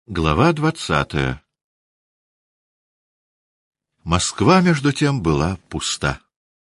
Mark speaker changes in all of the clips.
Speaker 1: Глава 20. Москва, между тем, была пуста.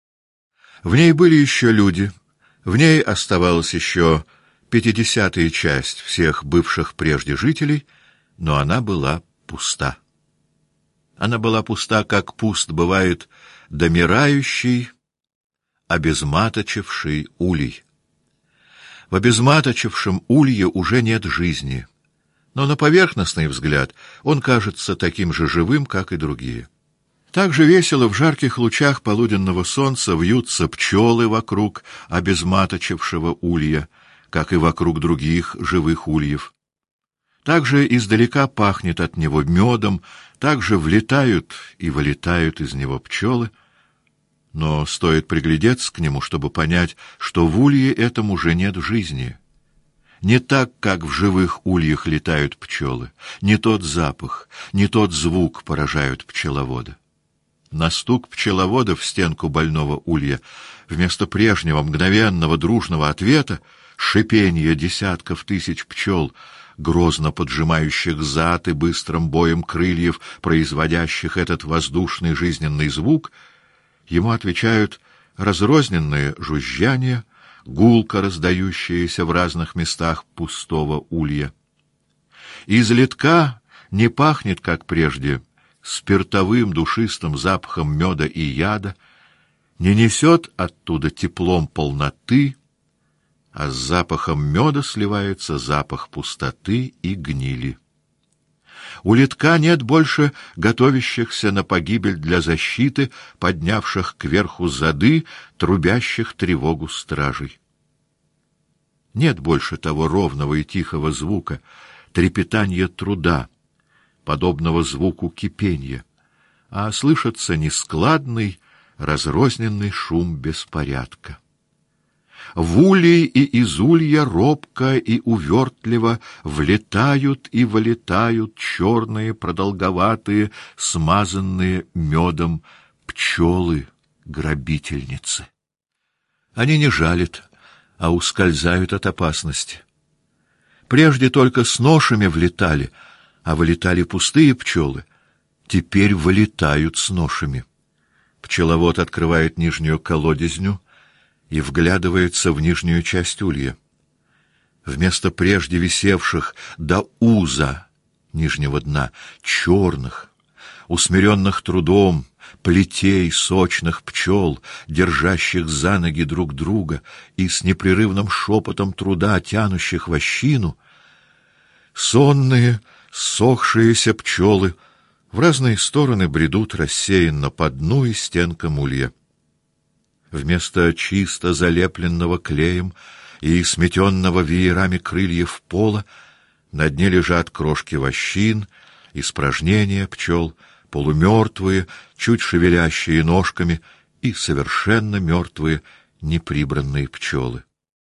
Speaker 1: В ней были еще люди, в ней оставалась еще 50-я часть всех бывших прежде жителей, но она была пуста. Она была пуста, как пуст бывает домирающий, обезматочивший улей. В обезматочившем улье уже нет жизни, но на поверхностный взгляд он кажется таким же живым, как и другие. Так же весело в жарких лучах полуденного солнца вьются пчелы вокруг обезматочившего улья, как и вокруг других живых ульев. Так же издалека пахнет от него медом, так же влетают и вылетают из него пчелы, но стоит приглядеться к нему, чтобы понять, что в улье этом уже нет жизни. Не так, как в живых ульях летают пчелы, не тот запах, не тот звук поражают пчеловода. На стук пчеловода в стенку больного улья вместо прежнего мгновенного дружного ответа шипение десятков тысяч пчел, грозно поджимающих зад и быстрым боем крыльев, производящих этот воздушный жизненный звук, ему отвечают разрозненные жужжания, гулко раздающиеся в разных местах пустого улья. Из литка не пахнет, как прежде, спиртовым душистым запахом меда и яда, не несет оттуда теплом полноты, а с запахом меда сливается запах пустоты и гнили. У литка нет больше готовящихся на погибель для защиты, поднявших кверху зады, трубящих тревогу стражей. Нет больше того ровного и тихого звука, трепетания труда, подобного звуку кипения, а слышится нескладный, разрозненный шум беспорядка. В улей и из улья робко и увертливо влетают и вылетают черные, продолговатые, смазанные медом пчелы-грабительницы. Они не жалят, а ускользают от опасности. Прежде только с ношами влетали, а вылетали пустые пчелы. Теперь вылетают с ношами. Пчеловод открывает нижнюю колодезню и вглядывается в нижнюю часть улья. Вместо прежде висевших до уза нижнего дна черных, усмиренных трудом, плетей сочных пчел, держащих за ноги друг друга и с непрерывным шепотом труда тянущих вощину, сонные, ссохшиеся пчелы в разные стороны бредут рассеянно по дну и стенкам улья. Вместо чисто залепленного клеем и сметенного веерами крыльев пола на дне лежат крошки вощин, испражнения пчел, полумертвые, чуть шевелящие ножками, и совершенно мертвые, неприбранные пчелы.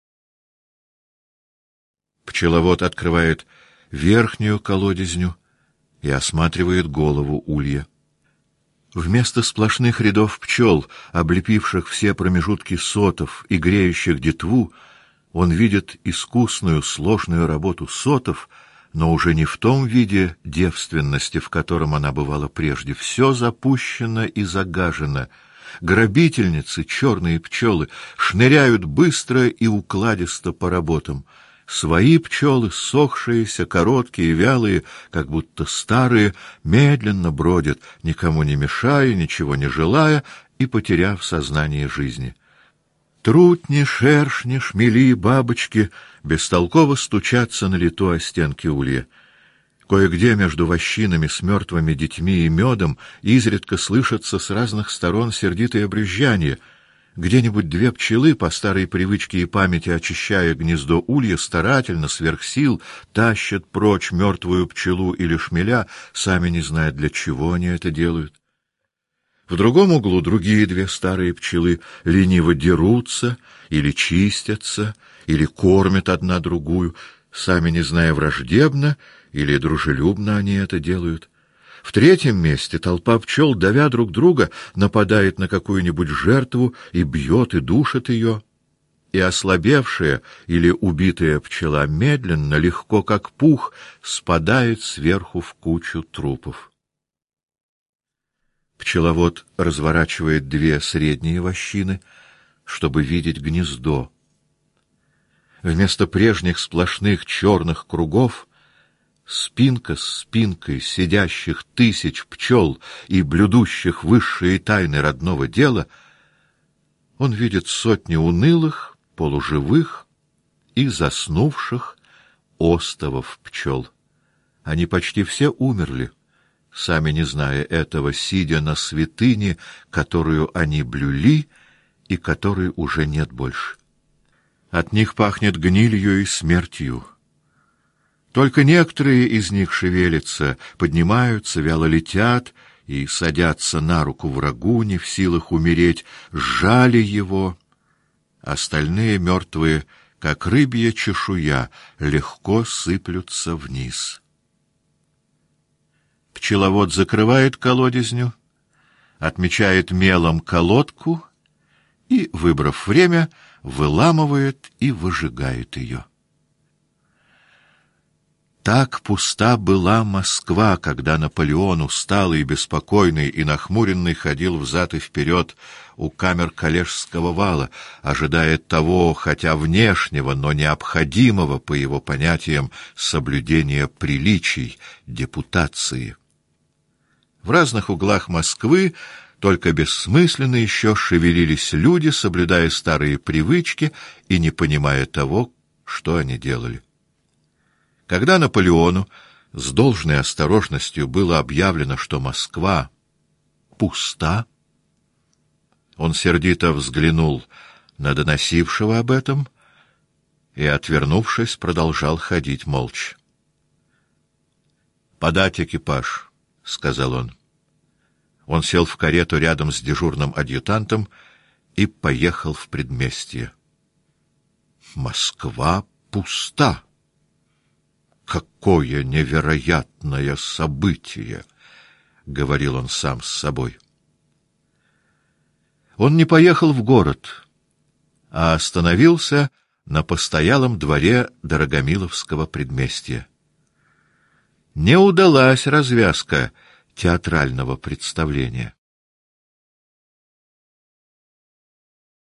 Speaker 1: Пчеловод открывает верхнюю колодезню и осматривает голову улья. Вместо сплошных рядов пчел, облепивших все промежутки сотов и греющих детву, он видит искусную, сложную работу сотов, но уже не в том виде девственности, в котором она бывала прежде. Все запущено и загажено. Грабительницы, черные пчелы, шныряют быстро и укладисто по работам. Свои пчелы, ссохшиеся, короткие, вялые, как будто старые, медленно бродят, никому не мешая, ничего не желая и потеряв сознание жизни. Трутни, шершни, шмели, бабочки бестолково стучатся на лету о стенки улья. Кое-где между вощинами с мертвыми детьми и медом изредка слышатся с разных сторон сердитые брюзжания. Где-нибудь две пчелы, по старой привычке и памяти очищая гнездо улья, старательно, сверх сил, тащат прочь мертвую пчелу или шмеля, сами не зная, для чего они это делают. В другом углу другие две старые пчелы лениво дерутся или чистятся, или кормят одна другую, сами не зная, враждебно или дружелюбно они это делают. В третьем месте толпа пчел, давя друг друга, нападает на какую-нибудь жертву и бьет и душит ее. и ослабевшая или убитая пчела медленно, легко как пух, спадает сверху в кучу трупов. Пчеловод разворачивает две средние вощины, чтобы видеть гнездо. Вместо прежних сплошных черных кругов спинка с спинкой сидящих тысяч пчел и блюдущих высшие тайны родного дела, он видит сотни унылых, полуживых и заснувших остовов пчел. Они почти все умерли, сами не зная этого, сидя на святыне, которую они блюли и которой уже нет больше. От них пахнет гнилью и смертью. Только некоторые из них шевелятся, поднимаются, вяло летят и садятся на руку врагу, не в силах умереть, сжали его. Остальные, мертвые, как рыбья чешуя, легко сыплются вниз. Пчеловод закрывает колодезню, отмечает мелом колодку и, выбрав время, выламывает и выжигает ее. Так пуста была Москва, когда Наполеон, усталый, беспокойный и нахмуренный, ходил взад и вперед у камер Коллежского вала, ожидая того, хотя внешнего, но необходимого, по его понятиям, соблюдения приличий, депутации. В разных углах Москвы только бессмысленно еще шевелились люди, соблюдая старые привычки и не понимая того, что они делали. Когда Наполеону с должной осторожностью было объявлено, что Москва пуста, он сердито взглянул на доносившего об этом и, отвернувшись, продолжал ходить молча. «Подать экипаж», — сказал он. Он сел в карету рядом с дежурным адъютантом и поехал в предместье. «Москва пуста! Какое невероятное событие!» — говорил он сам с собой. Он не поехал в город, а остановился на постоялом дворе Дорогомиловского предместья. Не удалась развязка театрального представления.